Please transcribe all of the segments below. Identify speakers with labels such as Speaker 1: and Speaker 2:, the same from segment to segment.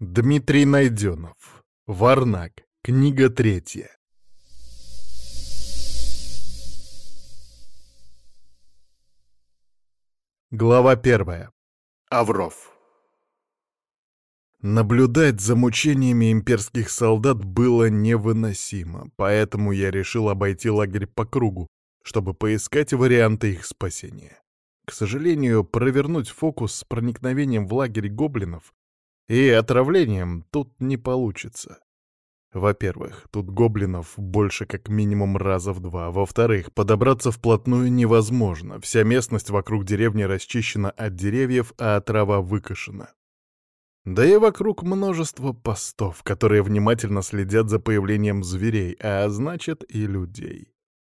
Speaker 1: Дмитрий Найденов. Варнак. Книга 3. Глава 1. Авров. Наблюдать за мучениями имперских солдат было невыносимо, поэтому я решил обойти лагерь по кругу, чтобы поискать варианты их спасения. К сожалению, провернуть фокус с проникновением в лагерь гоблинов и отравлением тут не получится. Во-первых, тут гоблинов больше как минимум раза в 2. Во-вторых, подобраться вплотную невозможно. Вся местность вокруг деревни расчищена от деревьев, а трава выкошена. Да и вокруг множество постов, которые внимательно следят за появлением зверей, а значит и людей.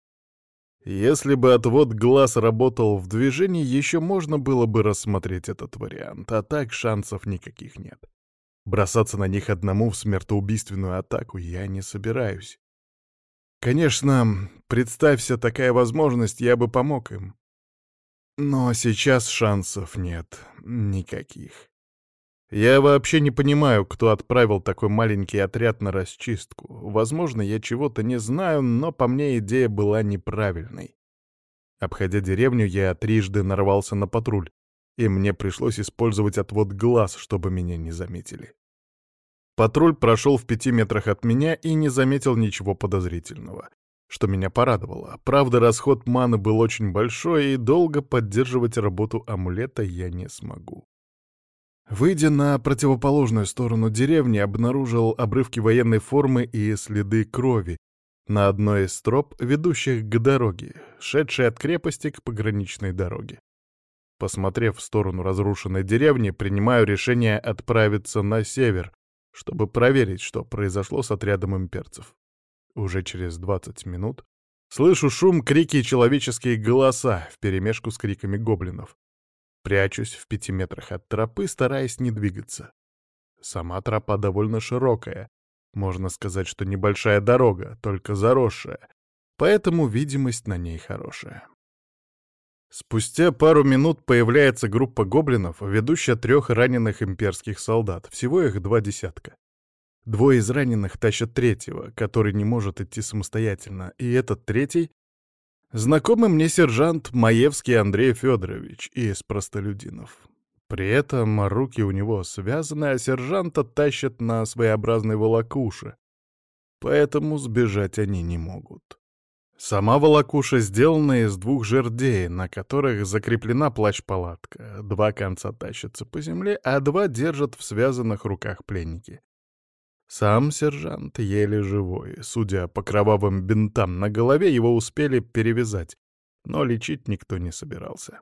Speaker 1: Если бы отвод глаз работал в движении, еще можно было бы рассмотреть этот вариант, а так шансов никаких нет. Бросаться на них одному в смертоубийственную атаку я не собираюсь. Конечно, представься такая возможность, я бы помог им. Но сейчас шансов нет никаких. Я вообще не понимаю, кто отправил такой маленький отряд на расчистку. Возможно, я чего-то не знаю, но по мне идея была неправильной. Обходя деревню, я трижды нарвался на патруль, и мне пришлось использовать отвод глаз, чтобы меня не заметили. Патруль прошел в 5 метрах от меня и не заметил ничего подозрительного, что меня порадовало. Правда, расход маны был очень большой, и долго поддерживать работу амулета я не смогу. Выйдя на противоположную сторону деревни, обнаружил обрывки военной формы и следы крови на одной из троп, ведущих к дороге, шедшей от крепости к пограничной дороге. Посмотрев в сторону разрушенной деревни, принимаю решение отправиться на север, чтобы проверить, что произошло с отрядом имперцев. Уже через 20 минут слышу шум, крики и человеческие голоса вперемешку с криками гоблинов. Прячусь в 5 метрах от тропы, стараясь не двигаться. Сама тропа довольно широкая. Можно сказать, что небольшая дорога, только заросшая, поэтому видимость на ней хорошая. Спустя пару минут появляется группа гоблинов, ведущая 3 раненых имперских солдат, всего их 2 десятка. 2 из раненых тащат 3-го, который не может идти самостоятельно, и этот 3-й — знакомый мне сержант Маевский Андрей Федорович из простолюдинов. При этом руки у него связаны, а сержанта тащат на своеобразной волокуше, поэтому сбежать они не могут. Сама волокуша сделана из 2 жердей, на которых закреплена плащ-палатка. 2 конца тащатся по земле, а 2 держат в связанных руках пленники. Сам сержант еле живой. Судя по кровавым бинтам на голове, его успели перевязать, но лечить никто не собирался.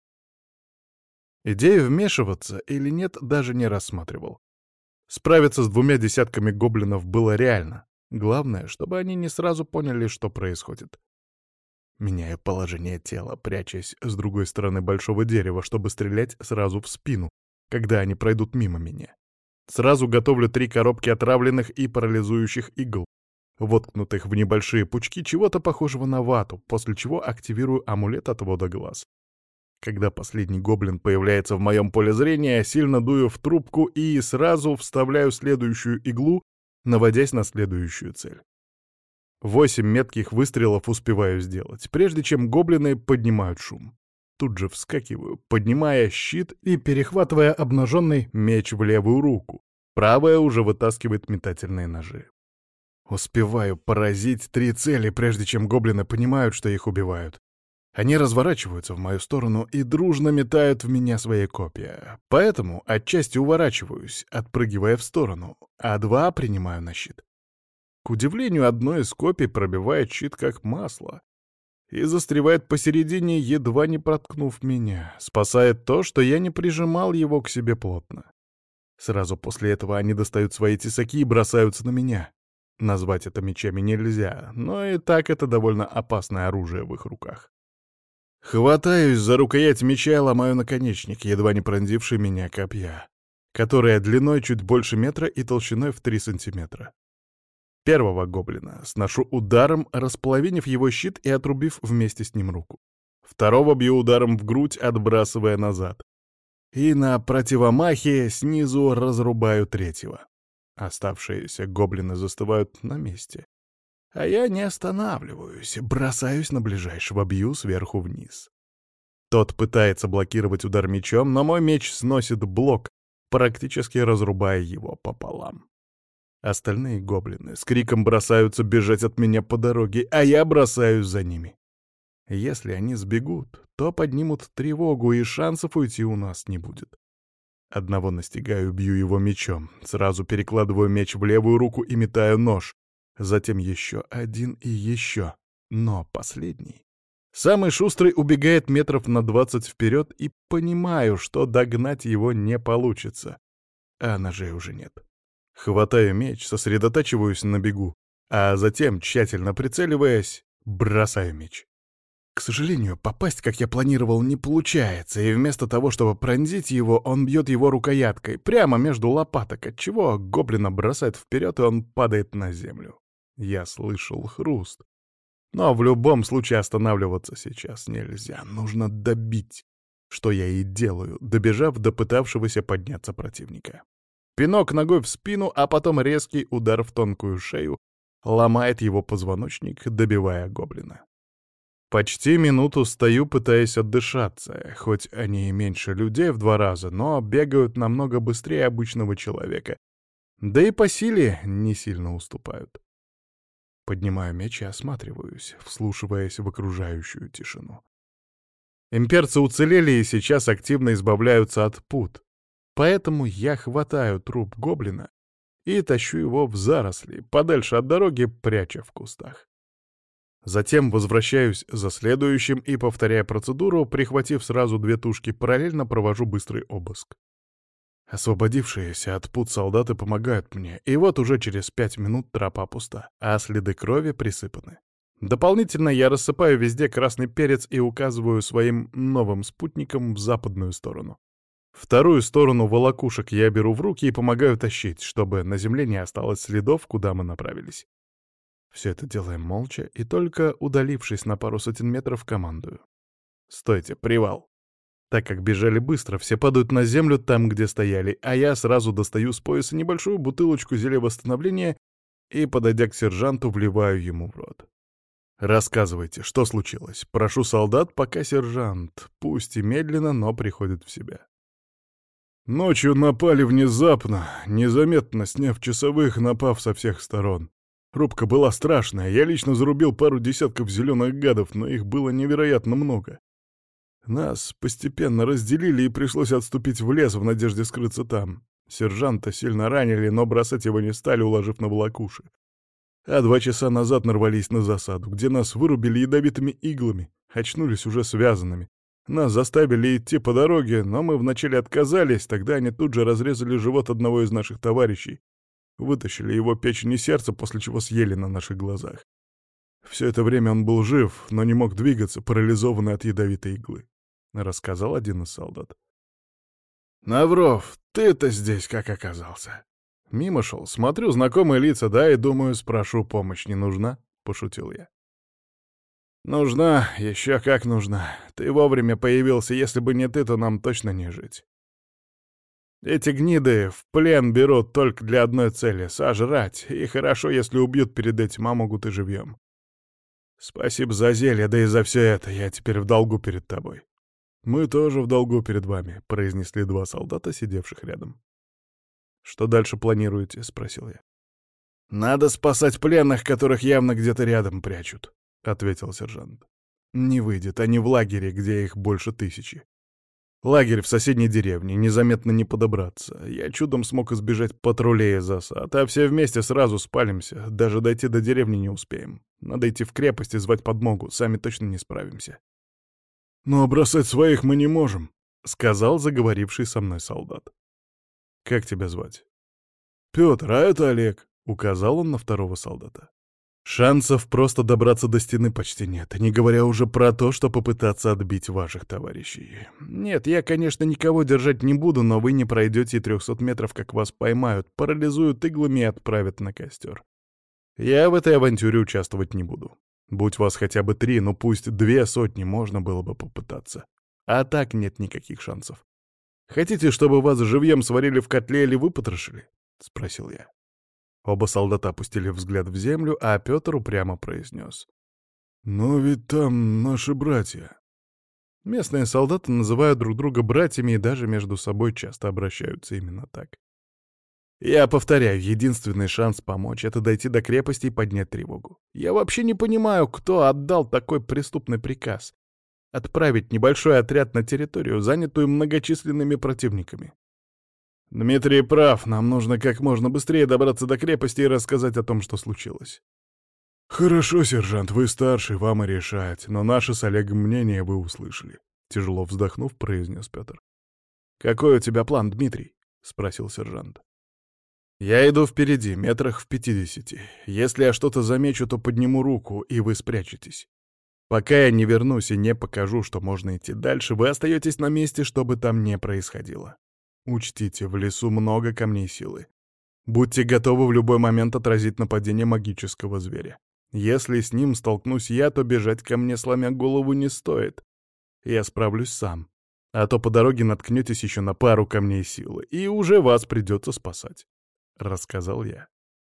Speaker 1: Идею вмешиваться или нет даже не рассматривал. Справиться с 2 десятками гоблинов было реально. Главное, чтобы они не сразу поняли, что происходит. Меняю положение тела, прячась с другой стороны большого дерева, чтобы стрелять сразу в спину, когда они пройдут мимо меня. Сразу готовлю 3 коробки отравленных и парализующих игл, воткнутых в небольшие пучки чего-то похожего на вату, после чего активирую амулет отвода глаз. Когда последний гоблин появляется в моем поле зрения, сильно дую в трубку и сразу вставляю следующую иглу, наводясь на следующую цель. 8 метких выстрелов успеваю сделать, прежде чем гоблины поднимают шум. Тут же вскакиваю, поднимая щит и перехватывая обнаженный меч в левую руку. Правая уже вытаскивает метательные ножи. Успеваю поразить 3 цели, прежде чем гоблины понимают, что их убивают. Они разворачиваются в мою сторону и дружно метают в меня свои копья. Поэтому отчасти уворачиваюсь, отпрыгивая в сторону, а 2 принимаю на щит. К удивлению, одно из копий пробивает щит как масло и застревает посередине, едва не проткнув меня. Спасает то, что я не прижимал его к себе плотно. Сразу после этого они достают свои тесаки и бросаются на меня. Назвать это мечами нельзя, но и так это довольно опасное оружие в их руках. Хватаюсь за рукоять меча и ломаю наконечник, едва не пронзивший меня копья, которое длиной чуть больше метра и толщиной в 3 сантиметра. Первого гоблина сношу ударом, располовинив его щит и отрубив вместе с ним руку. Второго бью ударом в грудь, отбрасывая назад. и на противомахе снизу разрубаю третьего. Оставшиеся гоблины застывают на месте. А я не останавливаюсь, бросаюсь на ближайшего, бью сверху вниз. Тот пытается блокировать удар мечом, но мой меч сносит блок, практически разрубая его пополам. Остальные гоблины с криком бросаются бежать от меня по дороге, а я бросаюсь за ними. Если они сбегут, то поднимут тревогу, и шансов уйти у нас не будет. Одного настигаю, бью его мечом, сразу перекладываю меч в левую руку и метаю нож. Затем еще один и еще. Но последний. Самый шустрый убегает метров на 20 вперед, и понимаю, что догнать его не получится. А ножей уже нет. Хватаю меч, сосредотачиваюсь на бегу, а затем, тщательно прицеливаясь, бросаю меч. К сожалению, попасть, как я планировал, не получается, и вместо того, чтобы пронзить его, он бьет его рукояткой, прямо между лопаток, отчего гоблина бросает вперед, и он падает на землю. Я слышал хруст. Но в любом случае останавливаться сейчас нельзя, нужно добить, что я и делаю, добежав до пытавшегося подняться противника. Пинок ногой в спину, а потом резкий удар в тонкую шею ломает его позвоночник, добивая гоблина. Почти минуту стою, пытаясь отдышаться, хоть они и меньше людей в 2 раза, но бегают намного быстрее обычного человека. Да и по силе не сильно уступают. Поднимаю меч и осматриваюсь, вслушиваясь в окружающую тишину. Имперцы уцелели и сейчас активно избавляются от пут. Поэтому я хватаю труп гоблина и тащу его в заросли, подальше от дороги, пряча в кустах. Затем возвращаюсь за следующим и, повторяя процедуру, прихватив сразу 2 тушки, параллельно провожу быстрый обыск. Освободившиеся от пут солдаты помогают мне, и вот уже через 5 минут тропа пуста, а следы крови присыпаны. Дополнительно я рассыпаю везде красный перец и указываю своим новым спутникам в западную сторону. Вторую сторону волокушек я беру в руки и помогаю тащить, чтобы на земле не осталось следов, куда мы направились. Все это делаем молча, и только удалившись на пару сотен метров, командую. «Стойте, привал!» Так как бежали быстро, все падают на землю там, где стояли, а я сразу достаю с пояса небольшую бутылочку зелья восстановления и, подойдя к сержанту, вливаю ему в рот. «Рассказывайте, что случилось? Прошу солдат, пока сержант, пусть и медленно, но приходит в себя». Ночью напали внезапно, незаметно сняв часовых, напав со всех сторон. Рубка была страшная, я лично зарубил пару десятков зеленых гадов, но их было невероятно много. Нас постепенно разделили, и пришлось отступить в лес в надежде скрыться там. Сержанта сильно ранили, но бросать его не стали, уложив на волокуши. А 2 часа назад нарвались на засаду, где нас вырубили ядовитыми иглами, очнулись уже связанными. Нас заставили идти по дороге, но мы вначале отказались, тогда они тут же разрезали живот одного из наших товарищей. Вытащили его печень и сердце, после чего съели на наших глазах. Все это время он был жив, но не мог двигаться, парализованный от ядовитой иглы, — рассказал один из солдат. «Навров, ты-то здесь как оказался?» «Мимо шел, смотрю, знакомые лица, да, и думаю, спрошу, помощь не нужна?» — пошутил я. «Нужна, еще как нужна. Ты вовремя появился, если бы не ты, то нам точно не жить. Эти гниды в плен берут только для одной цели — сожрать, и хорошо, если убьют перед этим, а могут и живьем. Спасибо за зелье, да и за все это, я теперь в долгу перед тобой». «Мы тоже в долгу перед вами», — произнесли 2 солдата, сидевших рядом. «Что дальше планируете?» — спросил я. «Надо спасать пленных, которых явно где-то рядом прячут», — ответил сержант. «Не выйдет, они в лагере, где их больше 1000. Лагерь в соседней деревне, незаметно не подобраться. Я чудом смог избежать патрулей и засад, а все вместе сразу спалимся, даже дойти до деревни не успеем. Надо идти в крепость и звать подмогу, сами точно не справимся». «Но бросать своих мы не можем», — сказал заговоривший со мной солдат. «Как тебя звать?» «Пётр, а это Олег», — указал он на второго солдата. «Шансов просто добраться до стены почти нет, не говоря уже про то, что попытаться отбить ваших товарищей. Нет, я, конечно, никого держать не буду, но вы не пройдете и 300 метров, как вас поймают, парализуют иглами и отправят на костер. Я в этой авантюре участвовать не буду. Будь вас хотя бы 3, ну пусть 2 сотни, можно было бы попытаться. А так нет никаких шансов. Хотите, чтобы вас живьем сварили в котле или выпотрошили?» — спросил я. Оба солдата опустили взгляд в землю, а Петр упрямо произнес: «Но ведь там наши братья». Местные солдаты называют друг друга братьями и даже между собой часто обращаются именно так. Я повторяю, единственный шанс помочь — это дойти до крепости и поднять тревогу. Я вообще не понимаю, кто отдал такой преступный приказ — отправить небольшой отряд на территорию, занятую многочисленными противниками. Дмитрий прав, нам нужно как можно быстрее добраться до крепости и рассказать о том, что случилось. «Хорошо, сержант, вы старший, вам и решать, но наше с Олегом мнение вы услышали», — тяжело вздохнув, произнес Петр. «Какой у тебя план, Дмитрий?» — спросил сержант. «Я иду впереди, метрах в 50. Если я что-то замечу, то подниму руку, и вы спрячетесь. Пока я не вернусь и не покажу, что можно идти дальше, вы остаетесь на месте, что бы там ни происходило. Учтите, в лесу много камней силы. Будьте готовы в любой момент отразить нападение магического зверя. Если с ним столкнусь я, то бежать ко мне, сломя голову, не стоит. Я справлюсь сам. А то по дороге наткнетесь еще на пару камней силы, и уже вас придется спасать», — рассказал я.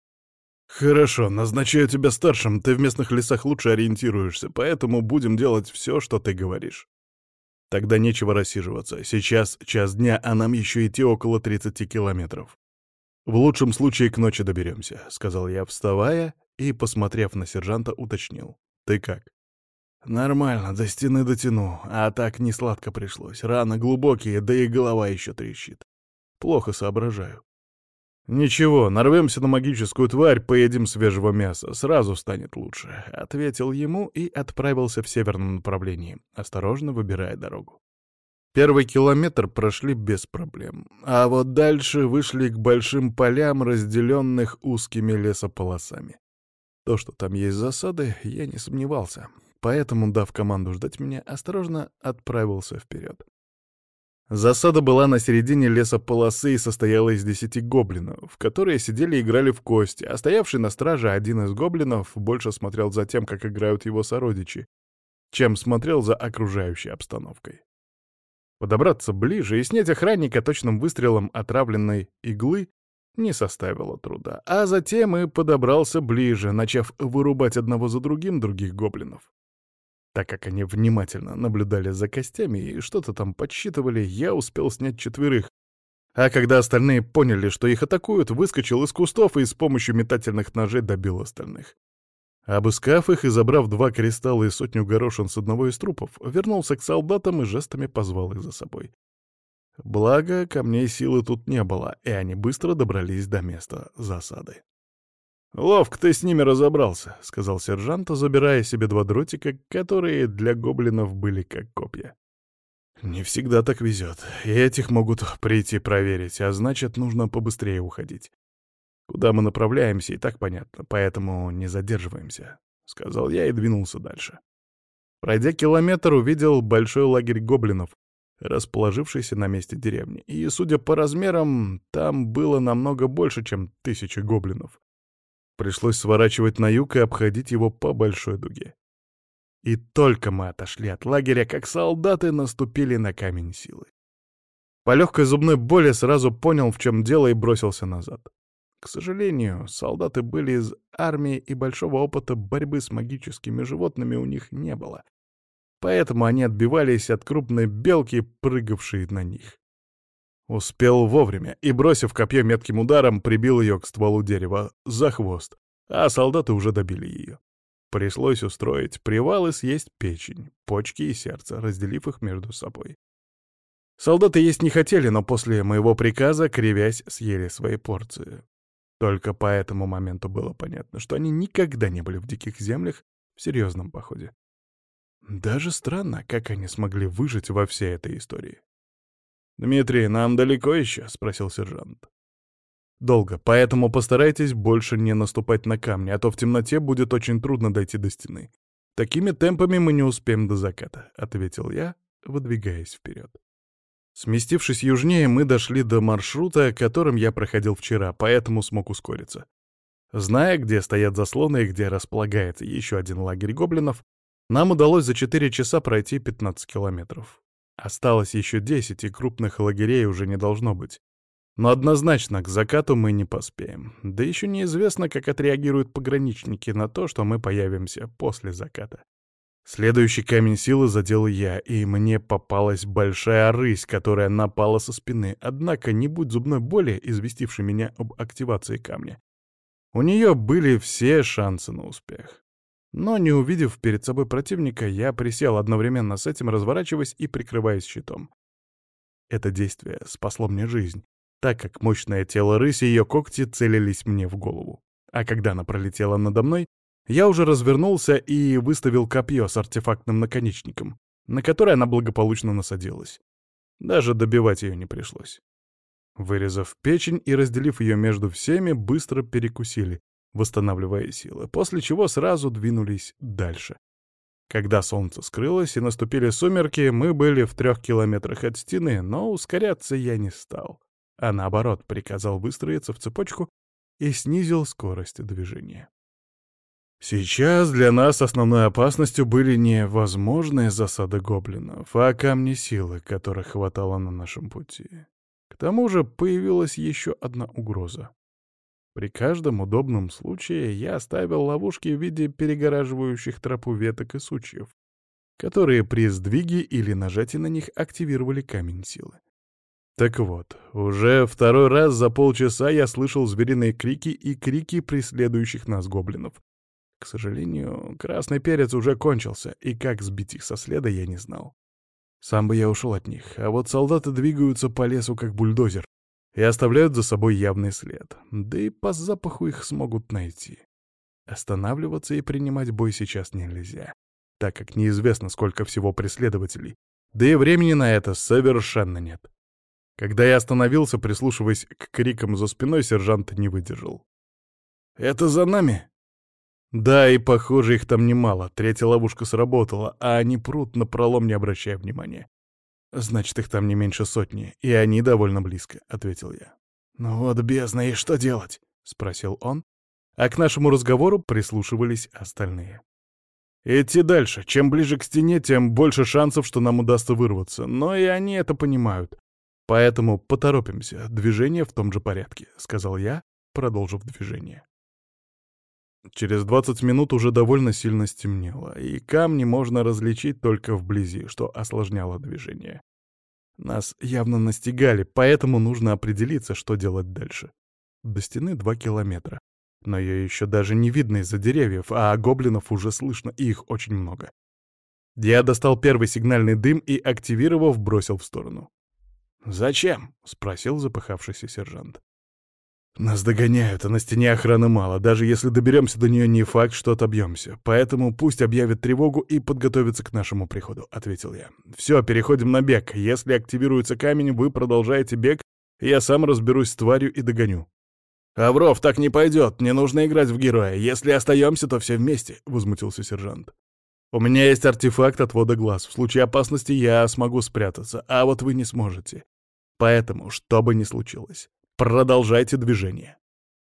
Speaker 1: «Хорошо, назначаю тебя старшим, ты в местных лесах лучше ориентируешься, поэтому будем делать все, что ты говоришь. Тогда нечего рассиживаться. Сейчас час дня, а нам еще идти около 30 километров. В лучшем случае к ночи доберемся», — сказал я, вставая, и, посмотрев на сержанта, уточнил. «Ты как?» «Нормально, до стены дотяну, а так не сладко пришлось. Раны глубокие, да и голова еще трещит. Плохо соображаю». «Ничего, нарвемся на магическую тварь, поедим свежего мяса, сразу станет лучше», — ответил ему и отправился в северном направлении, осторожно выбирая дорогу. Первый километр прошли без проблем, а вот дальше вышли к большим полям, разделенных узкими лесополосами. То, что там есть засады, я не сомневался, поэтому, дав команду ждать меня, осторожно отправился вперед. Засада была на середине лесополосы и состояла из 10 гоблинов, которые сидели и играли в кости, а стоявший на страже один из гоблинов больше смотрел за тем, как играют его сородичи, чем смотрел за окружающей обстановкой. Подобраться ближе и снять охранника точным выстрелом отравленной иглы не составило труда, а затем и подобрался ближе, начав вырубать одного за другим других гоблинов. Так как они внимательно наблюдали за костями и что-то там подсчитывали, я успел снять 4, а когда остальные поняли, что их атакуют, выскочил из кустов и с помощью метательных ножей добил остальных. Обыскав их и забрав 2 кристалла и 100 горошин с одного из трупов, вернулся к солдатам и жестами позвал их за собой. Благо, камней силы тут не было, и они быстро добрались до места засады. «Ловко ты с ними разобрался», — сказал сержант, забирая себе 2 дротика, которые для гоблинов были как копья. «Не всегда так везет, и этих могут прийти проверить, а значит, нужно побыстрее уходить. Куда мы направляемся, и так понятно, поэтому не задерживаемся», — сказал я и двинулся дальше. Пройдя километр, увидел большой лагерь гоблинов, расположившийся на месте деревни, и, судя по размерам, там было намного больше, чем 1000 гоблинов. Пришлось сворачивать на юг и обходить его по большой дуге. И только мы отошли от лагеря, как солдаты наступили на камень силы. По легкой зубной боли сразу понял, в чем дело, и бросился назад. К сожалению, солдаты были из армии, и большого опыта борьбы с магическими животными у них не было. Поэтому они отбивались от крупной белки, прыгавшей на них. Успел вовремя и, бросив копье метким ударом, прибил ее к стволу дерева за хвост, а солдаты уже добили ее. Пришлось устроить привал и съесть печень, почки и сердце, разделив их между собой. Солдаты есть не хотели, но после моего приказа, кривясь, съели свои порции. Только по этому моменту было понятно, что они никогда не были в диких землях в серьезном походе. Даже странно, как они смогли выжить во всей этой истории. «Дмитрий, нам далеко еще?» — спросил сержант. «Долго, поэтому постарайтесь больше не наступать на камни, а то в темноте будет очень трудно дойти до стены. Такими темпами мы не успеем до заката», — ответил я, выдвигаясь вперед. Сместившись южнее, мы дошли до маршрута, которым я проходил вчера, поэтому смог ускориться. Зная, где стоят заслоны и где располагается еще один лагерь гоблинов, нам удалось за 4 часа пройти 15 километров. Осталось еще 10, и крупных лагерей уже не должно быть. Но однозначно к закату мы не поспеем. Да еще неизвестно, как отреагируют пограничники на то, что мы появимся после заката. Следующий камень силы задел я, и мне попалась большая рысь, которая напала со спины. Однако, не будь зубной боли, известившей меня об активации камня, у нее были все шансы на успех. Но, не увидев перед собой противника, я присел одновременно с этим, разворачиваясь и прикрываясь щитом. Это действие спасло мне жизнь, так как мощное тело рыси и ее когти целились мне в голову. А когда она пролетела надо мной, я уже развернулся и выставил копье с артефактным наконечником, на которое она благополучно насадилась. Даже добивать ее не пришлось. Вырезав печень и разделив ее между всеми, быстро перекусили, восстанавливая силы, после чего сразу двинулись дальше. Когда солнце скрылось и наступили сумерки, мы были в 3 километрах от стены, но ускоряться я не стал, а наоборот приказал выстроиться в цепочку и снизил скорость движения. Сейчас для нас основной опасностью были не возможные засады гоблинов, а камни силы, которых хватало на нашем пути. К тому же появилась еще одна угроза. При каждом удобном случае я ставил ловушки в виде перегораживающих тропу веток и сучьев, которые при сдвиге или нажатии на них активировали камень силы. Так вот, уже второй раз за полчаса я слышал звериные крики и крики преследующих нас гоблинов. К сожалению, красный перец уже кончился, и как сбить их со следа я не знал. Сам бы я ушел от них, а вот солдаты двигаются по лесу как бульдозер и оставляют за собой явный след, да и по запаху их смогут найти. Останавливаться и принимать бой сейчас нельзя, так как неизвестно, сколько всего преследователей, да и времени на это совершенно нет. Когда я остановился, прислушиваясь к крикам за спиной, сержант не выдержал. «Это за нами?» Да, и, похоже, их там немало. Третья ловушка сработала, а они прут напролом, не обращая внимания. «Значит, их там не меньше сотни, и они довольно близко», — ответил я. «Ну вот бездна, и что делать?» — спросил он, а к нашему разговору прислушивались остальные. «Идти дальше. Чем ближе к стене, тем больше шансов, что нам удастся вырваться, но и они это понимают. Поэтому поторопимся, движение в том же порядке», — сказал я, продолжив движение. Через 20 минут уже довольно сильно стемнело, и камни можно различить только вблизи, что осложняло движение. Нас явно настигали, поэтому нужно определиться, что делать дальше. До стены 2 километра, но ее еще даже не видно из-за деревьев, а гоблинов уже слышно, и их очень много. Я достал первый сигнальный дым и, активировав, бросил в сторону. «Зачем?» — спросил запыхавшийся сержант. «Нас догоняют, а на стене охраны мало. Даже если доберемся до нее, не факт, что отобьемся. Поэтому пусть объявят тревогу и подготовятся к нашему приходу», — ответил я. «Все, переходим на бег. Если активируется камень, вы продолжаете бег, и я сам разберусь с тварью и догоню». «Авров, так не пойдет. Не нужно играть в героя. Если остаемся, то все вместе», — возмутился сержант. «У меня есть артефакт отвода глаз. В случае опасности я смогу спрятаться, а вот вы не сможете. Поэтому, что бы ни случилось, продолжайте движение».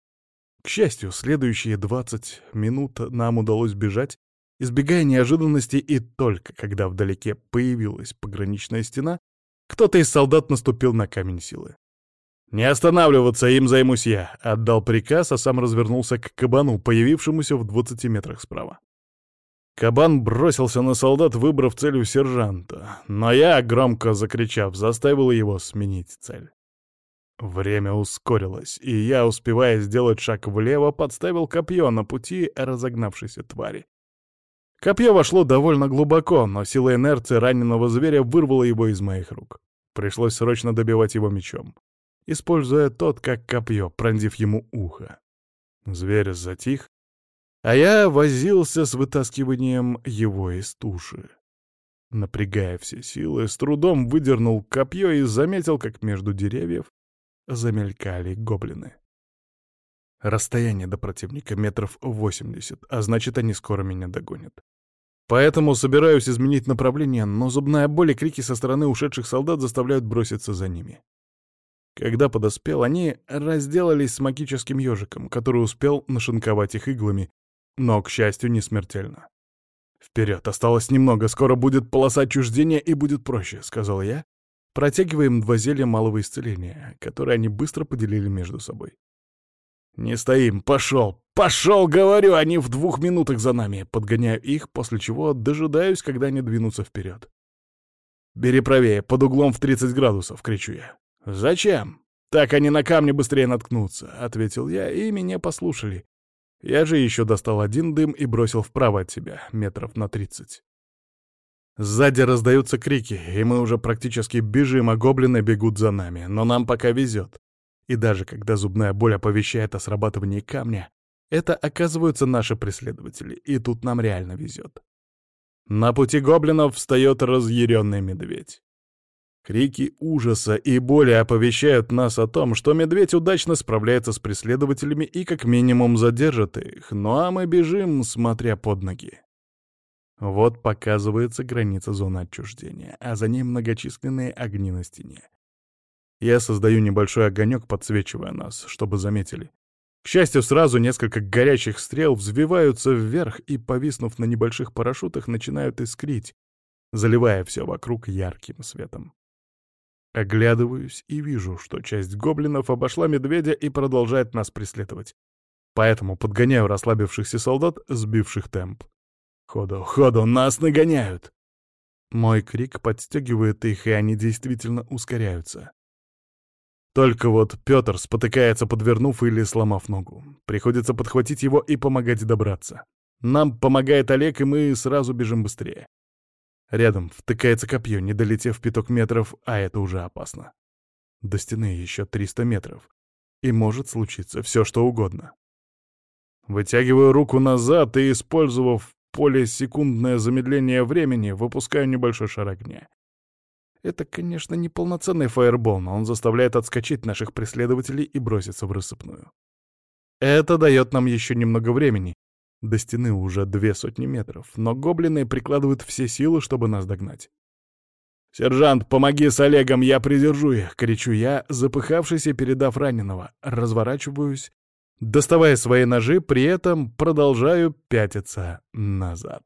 Speaker 1: К счастью, следующие 20 минут нам удалось бежать, избегая неожиданностей, и только когда вдалеке появилась пограничная стена, кто-то из солдат наступил на камень силы. «Не останавливаться, им займусь я», — отдал приказ, а сам развернулся к кабану, появившемуся в 20 метрах справа. Кабан бросился на солдат, выбрав целью сержанта, но я, громко закричав, заставил его сменить цель. Время ускорилось, и я, успевая сделать шаг влево, подставил копье на пути разогнавшейся твари. Копье вошло довольно глубоко, но сила инерции раненого зверя вырвала его из моих рук. Пришлось срочно добивать его мечом, используя тот как копье, пронзив ему ухо. Зверь затих, а я возился с вытаскиванием его из туши. Напрягая все силы, с трудом выдернул копье и заметил, как между деревьев замелькали гоблины. Расстояние до противника метров 80, а значит, они скоро меня догонят. Поэтому собираюсь изменить направление, но зубная боль и крики со стороны ушедших солдат заставляют броситься за ними. Когда подоспел, они разделались с магическим ежиком, который успел нашинковать их иглами, но, к счастью, не смертельно. «Вперед, осталось немного, скоро будет полоса отчуждения и будет проще», — сказал я, протягивая им 2 зелья малого исцеления, которые они быстро поделили между собой. «Не стоим, пошел! Пошел, говорю, они в 2 минутах за нами!» Подгоняю их, после чего дожидаюсь, когда они двинутся вперед. «Бери правее, под углом в 30 градусов!» — кричу я. «Зачем? Так они на камни быстрее наткнутся!» — ответил я, и меня послушали. Я же еще достал 1 дым и бросил вправо от себя, метров на 30. Сзади раздаются крики, и мы уже практически бежим, а гоблины бегут за нами, но нам пока везет. И даже когда зубная боль оповещает о срабатывании камня, это оказываются наши преследователи, и тут нам реально везет. На пути гоблинов встает разъяренный медведь. Крики ужаса и боли оповещают нас о том, что медведь удачно справляется с преследователями и как минимум задержит их, ну а мы бежим, смотря под ноги. Вот показывается граница зоны отчуждения, а за ней многочисленные огни на стене. Я создаю небольшой огонек, подсвечивая нас, чтобы заметили. К счастью, сразу несколько горячих стрел взвиваются вверх и, повиснув на небольших парашютах, начинают искрить, заливая все вокруг ярким светом. Оглядываюсь и вижу, что часть гоблинов обошла медведя и продолжает нас преследовать. Поэтому подгоняю расслабившихся солдат, сбивших темп. «Ходу, ходу, нас нагоняют!» Мой крик подстегивает их, и они действительно ускоряются. Только вот Пётр спотыкается, подвернув или сломав ногу. Приходится подхватить его и помогать добраться. Нам помогает Олег, и мы сразу бежим быстрее. Рядом втыкается копье, не долетев 5 метров, а это уже опасно. До стены еще 300 метров. И может случиться все, что угодно. Вытягиваю руку назад и, использовав полесекундное замедление времени, выпускаю небольшой шар огня. Это, конечно, не полноценный фаербол, но он заставляет отскочить наших преследователей и броситься в рассыпную. Это дает нам еще немного времени. До стены уже 200 метров, но гоблины прикладывают все силы, чтобы нас догнать. «Сержант, помоги с Олегом, я придержу их!» — кричу я, запыхавшись и передав раненого. Разворачиваюсь, доставая свои ножи, при этом продолжаю пятиться назад.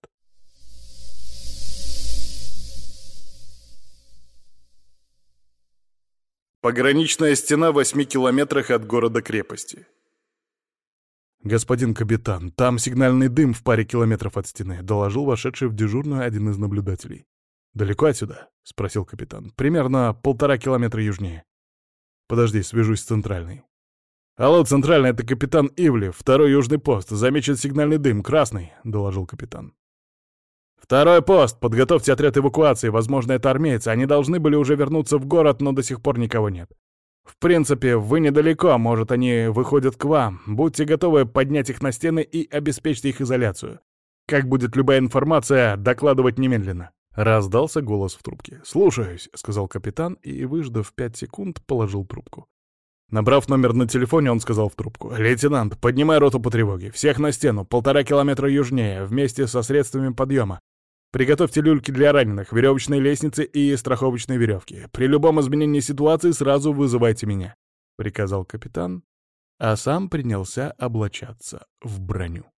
Speaker 1: Пограничная стена в 8 километрах от города-крепости. «Господин капитан, там сигнальный дым в паре километров от стены», — доложил вошедший в дежурную один из наблюдателей. «Далеко отсюда?» — спросил капитан. «Примерно 1,5 километра южнее». «Подожди, свяжусь с центральной». «Алло, центральная, это капитан Ивлев, 2-й южный пост. Замечен сигнальный дым, красный», — доложил капитан. «2-й пост, подготовьте отряд эвакуации, возможно, это армейцы. Они должны были уже вернуться в город, но до сих пор никого нет. В принципе, вы недалеко, может, они выходят к вам. Будьте готовы поднять их на стены и обеспечьте их изоляцию. Как будет любая информация, докладывать немедленно». Раздался голос в трубке. «Слушаюсь», — сказал капитан и, выждав 5 секунд, положил трубку. Набрав номер на телефоне, он сказал в трубку: «Лейтенант, поднимай роту по тревоге. Всех на стену, 1,5 километра южнее, вместе со средствами подъема. Приготовьте люльки для раненых, веревочные лестницы и страховочные веревки. При любом изменении ситуации сразу вызывайте меня», — приказал капитан, а сам принялся облачаться в броню.